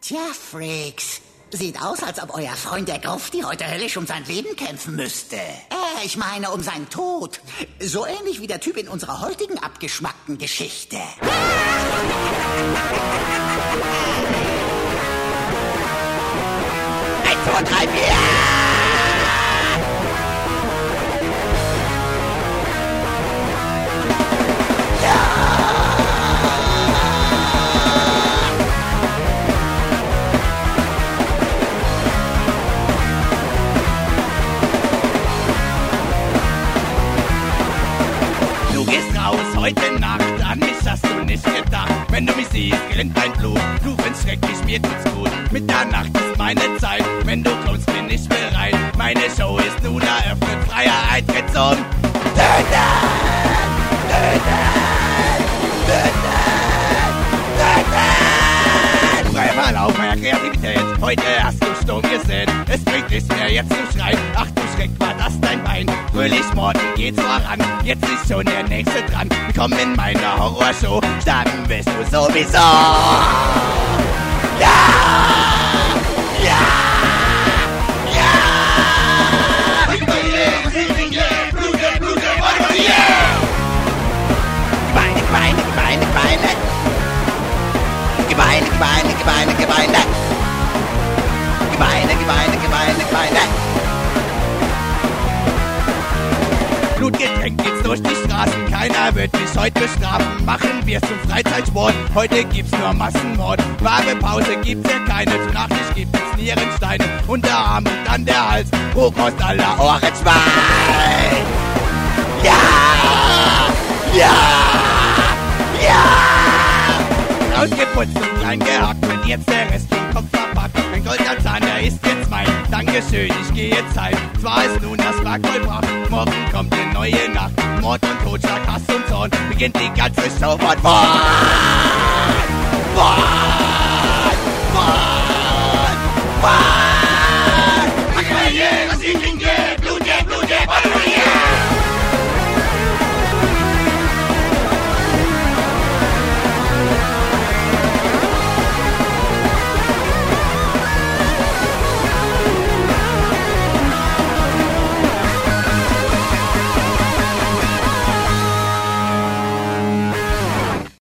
Tja, Freaks. Sieht aus, als ob euer Freund der Grufti heute höllisch um sein Leben kämpfen müsste. Ich meine um seinen Tod. So ähnlich wie der Typ in unserer heutigen abgeschmackten Geschichte. 1, 2, 3, 4! Heute Nacht, an mich hast du nicht gedacht. Wenn du mich siehst, gerinnt dein Blut. Du findest schrecklich, mir tut's gut. Mitternacht ist meine Zeit. Wenn du kommst, bin ich bereit. Meine Show ist nun eröffnet. Freier Eintritt zum Töten! Töten! Töten! Töten! Freie Verlauf meiner Kreativität. Heute hast du Sturm gesehen. Es bringt nichts mehr, jetzt zu schreien. Ach du Schreck, war das dein Bein? Fröhlich morden geht's voran. Jetzt ist schon der Nächste dran. Willkommen in meiner Horrorshow. Sterben wirst du sowieso. Ja! Ja! Ja! Gebeine, Gebeine, Gebeine, Gebeine. Gebeine, Gebeine, Gebeine, Gebeine. Gebeine, Gebeine, Gebeine, Gebeine. Blutgetränkt geht's durch die Straßen, keiner wird mich heute bestrafen. Machen wir's zum Freizeitsport, heute gibt's nur Massenmord. Wahre Pause gibt's ja keine, zur Nachtisch gibt's Nierensteine. Unterarm und dann der Hals, Rohkost aller Ohrenschwein. Ja! Ja! Ja! Ausgeputzt und klein gehackt, wenn jetzt der Rest vom Kopf verpackt. Mein goldener Zahn, der ist jetzt mein. Dankeschön, ich gehe jetzt heim. Zwar ist nun das Werk vollbracht, morgen kommt eine neue Nacht. Mord und Totschlag, Hass und Zorn, beginnt die ganze Show von vorn. Vorn! Vorn! Vorn!